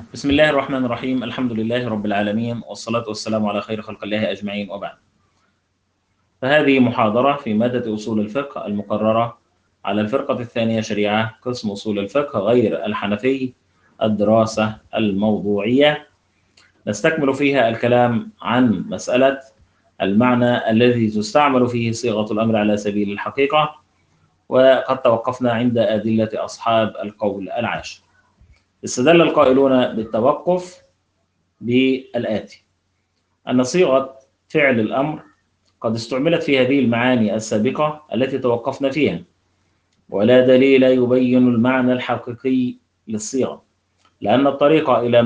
بسم الله الرحمن الرحيم. الحمد لله رب العالمين، والصلاة والسلام على خير خلق الله أجمعين، وبعد. فهذه محاضرة في مادة أصول الفقه المقررة على الفرقة الثانية شريعة، قسم أصول الفقه غير الحنفي، الدراسة الموضوعية. نستكمل فيها الكلام عن مسألة المعنى الذي تستعمل فيه صيغة الأمر على سبيل الحقيقة، وقد توقفنا عند أدلة أصحاب القول العاشر. استدل القائلون بالتوقف بالآتي: أن صيغة فعل الأمر قد استعملت في هذه المعاني السابقة التي توقفنا فيها، ولا دليل يبين المعنى الحقيقي للصيغة، لأن الطريق إلى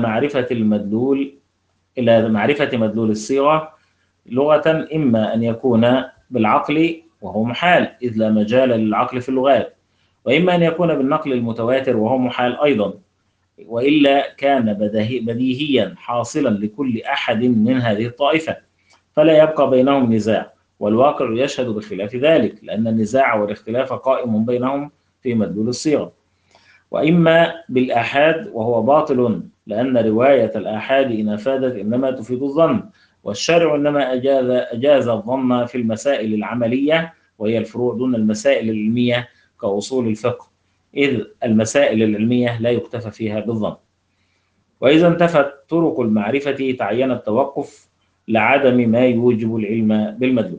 معرفة مدلول الصيغة لغة إما أن يكون بالعقل وهو محال إذ لا مجال للعقل في اللغات، وإما أن يكون بالنقل المتواتر وهو محال أيضا، وإلا كان بديهيا حاصلا لكل أحد من هذه الطائفة، فلا يبقى بينهم نزاع، والواقع يشهد بخلاف ذلك، لأن النزاع والاختلاف قائم بينهم في مدلول الصيغة. وإما بالآحاد وهو باطل، لأن رواية الآحاد إن أفادت إنما تفيد الظن، والشارع إنما أجاز الظن في المسائل العملية وهي الفروع دون المسائل العلمية كأصول الفقه، إذ المسائل العلمية لا يكتفى فيها بالظن. وإذا انتفت طرق المعرفة تعين التوقف لعدم ما يوجب العلم بالمدلول.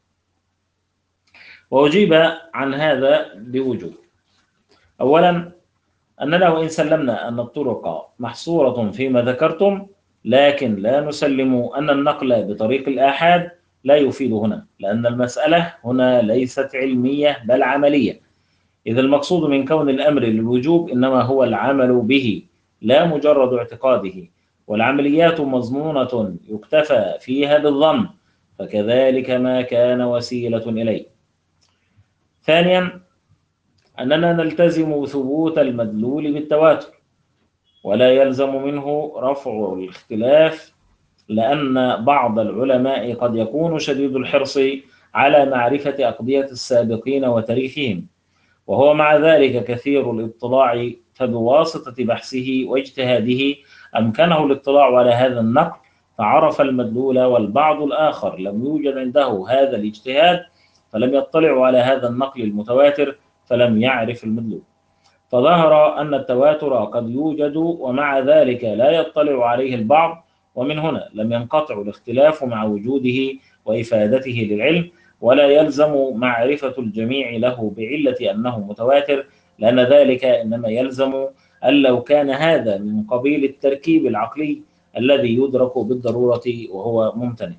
وأجيب عن هذا بوجوه: أولا، أننا وإن سلمنا أن الطرق محصورة فيما ذكرتم، لكن لا نسلم أن النقل بطريق الآحاد لا يفيد هنا، لأن المسألة هنا ليست علمية بل عملية، إذا المقصود من كون الأمر للوجوب إنما هو العمل به لا مجرد اعتقاده، والعمليات مظنونة يكتفى فيها بالظن، فكذلك ما كان وسيلة إليه. ثانيا، أننا نلتزم ثبوت المدلول بالتواتر، ولا يلزم منه رفع الاختلاف، لأن بعض العلماء قد يكون شديد الحرص على معرفة أقضية السابقين وتاريخهم، وهو مع ذلك كثير الاطلاع، فبواسطة بحثه واجتهاده أمكنه الاطلاع على هذا النقل فعرف المدلول، والبعض الآخر لم يوجد عنده هذا الاجتهاد فلم يطلع على هذا النقل المتواتر فلم يعرف المدلول، فظهر أن التواتر قد يوجد ومع ذلك لا يطلع عليه البعض، ومن هنا لم ينقطع الاختلاف مع وجوده وإفادته للعلم، ولا يلزم معرفة الجميع له بعلة أنه متواتر، لأن ذلك إنما يلزم أن لو كان هذا من قبيل التركيب العقلي الذي يدرك بالضرورة وهو ممتنع.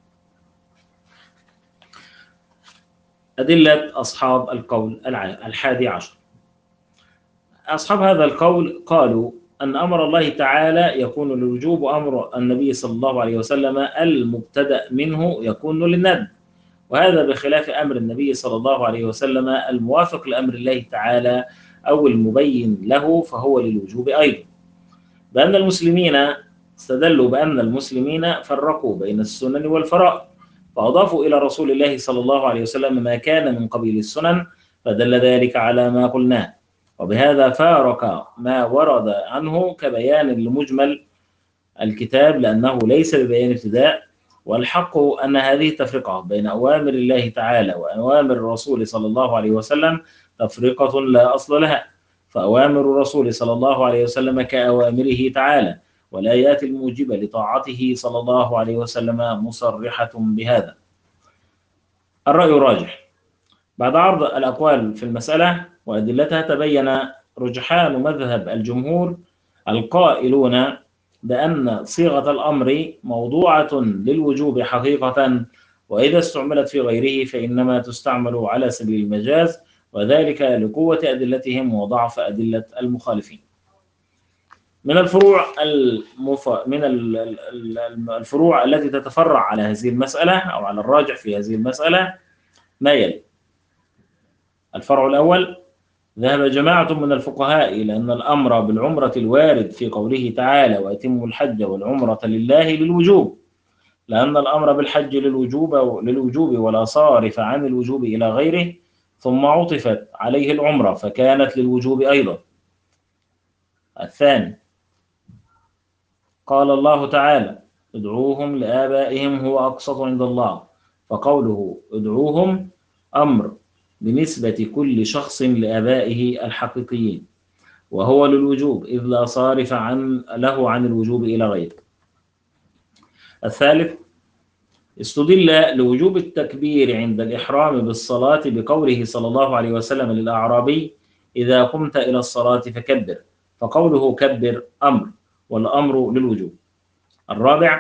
أدلة أصحاب القول الحادي عشر: أصحاب هذا القول قالوا أن أمر الله تعالى يكون للوجوب، وأمر النبي صلى الله عليه وسلم المبتدأ منه يكون للندب، وهذا بخلاف أمر النبي صلى الله عليه وسلم الموافق لأمر الله تعالى أو المبين له فهو للوجوب أيضا. بأن المسلمين استدلوا بأن المسلمين فرقوا بين السنن والفرائض، فأضافوا إلى رسول الله صلى الله عليه وسلم ما كان من قبيل السنن، فدل ذلك على ما قلناه، وبهذا فارق ما ورد عنه كبيان لمجمل الكتاب، لأنه ليس ببيان ابتداء. والحق أن هذه التفرقة بين أوامر الله تعالى وأوامر الرسول صلى الله عليه وسلم تفرقة لا أصل لها، فأوامر الرسول صلى الله عليه وسلم كأوامره تعالى، والآيات الموجبة لطاعته صلى الله عليه وسلم مصرحة بهذا. الرأي الراجح: بعد عرض الأقوال في المسألة وأدلتها، تبين رجحان مذهب الجمهور القائلون بأن صيغة الأمر موضوعة للوجوب حقيقة، وإذا استعملت في غيره فإنما تستعمل على سبيل المجاز، وذلك لقوة أدلتهم وضعف أدلة المخالفين. من الفروع التي تتفرع على هذه المسألة أو على الراجح في هذه المسألة ما يلي: الفرع الأول: ذهب جماعة من الفقهاء إلى أن الأمر بالعمرة الوارد في قوله تعالى وأتموا الحج والعمرة لله للوجوب، لأن الأمر بالحج للوجوب ولا صارف عن الوجوب إلى غيره، ثم عطفت عليه العمرة فكانت للوجوب أيضا. الثاني: قال الله تعالى: ادعوهم لآبائهم هو أقسط عند الله. فقوله ادعوهم أمر بنسبة كل شخص لآبائه الحقيقيين، وهو للوجوب إذ لا صارف له عن الوجوب إلى غيره. الثالث، استدل لوجوب التكبير عند الإحرام بالصلاة بقوله صلى الله عليه وسلم للأعرابي: إذا قمت إلى الصلاة فكبر. فقوله كبر أمر، والأمر للوجوب. الرابع،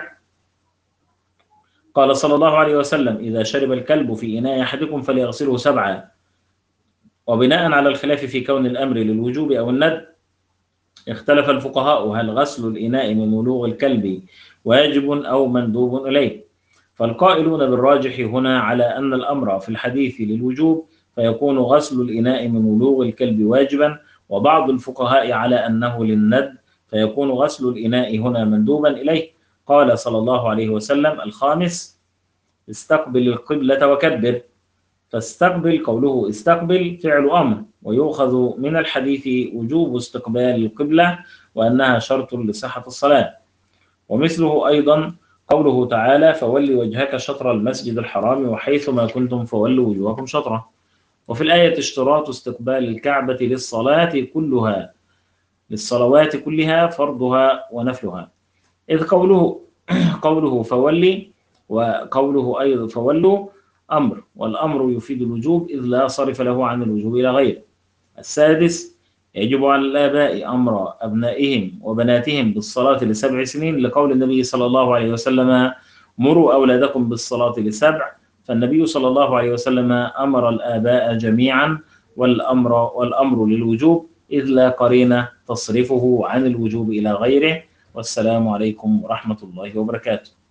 قال صلى الله عليه وسلم: إذا شرب الكلب في إناء أحدكم فليغسله 7. وبناء على الخلاف في كون الأمر للوجوب أو الندب، اختلف الفقهاء هل غسل الإناء من ولوغ الكلب واجب أو مندوب إليه. فالقائلون بالراجح هنا على أن الأمر في الحديث للوجوب، فيكون غسل الإناء من ولوغ الكلب واجبا، وبعض الفقهاء على أنه للندب، فيكون غسل الإناء هنا مندوبا إليه. قال صلى الله عليه وسلم: الخامس، استقبل القبلة وكبر. فاستقبل، قوله استقبل فعل أمر، ويؤخذ من الحديث وجوب استقبال القبلة وأنها شرط لصحة الصلاة. ومثله أيضا قوله تعالى: فول وجهك شطر المسجد الحرام وحيث ما كنتم فولوا وجوهكم شطره. وفي الآية اشتراط استقبال الكعبة للصلوات كلها فرضها ونفلها، إذ قوله فولي وقوله أيضا فولوا أمر، والأمر يفيد الوجوب إذ لا صرف له عن الوجوب إلى غيره. السادس، يجب على الآباء أمر أبنائهم وبناتهم بالصلاة ل7 سنين، لقول النبي صلى الله عليه وسلم: مروا أولادكم بالصلاة ل7. فالنبي صلى الله عليه وسلم أمر الآباء جميعا، والأمر للوجوب إذ لا قرينة تصرفه عن الوجوب إلى غيره. والسلام عليكم ورحمة الله وبركاته.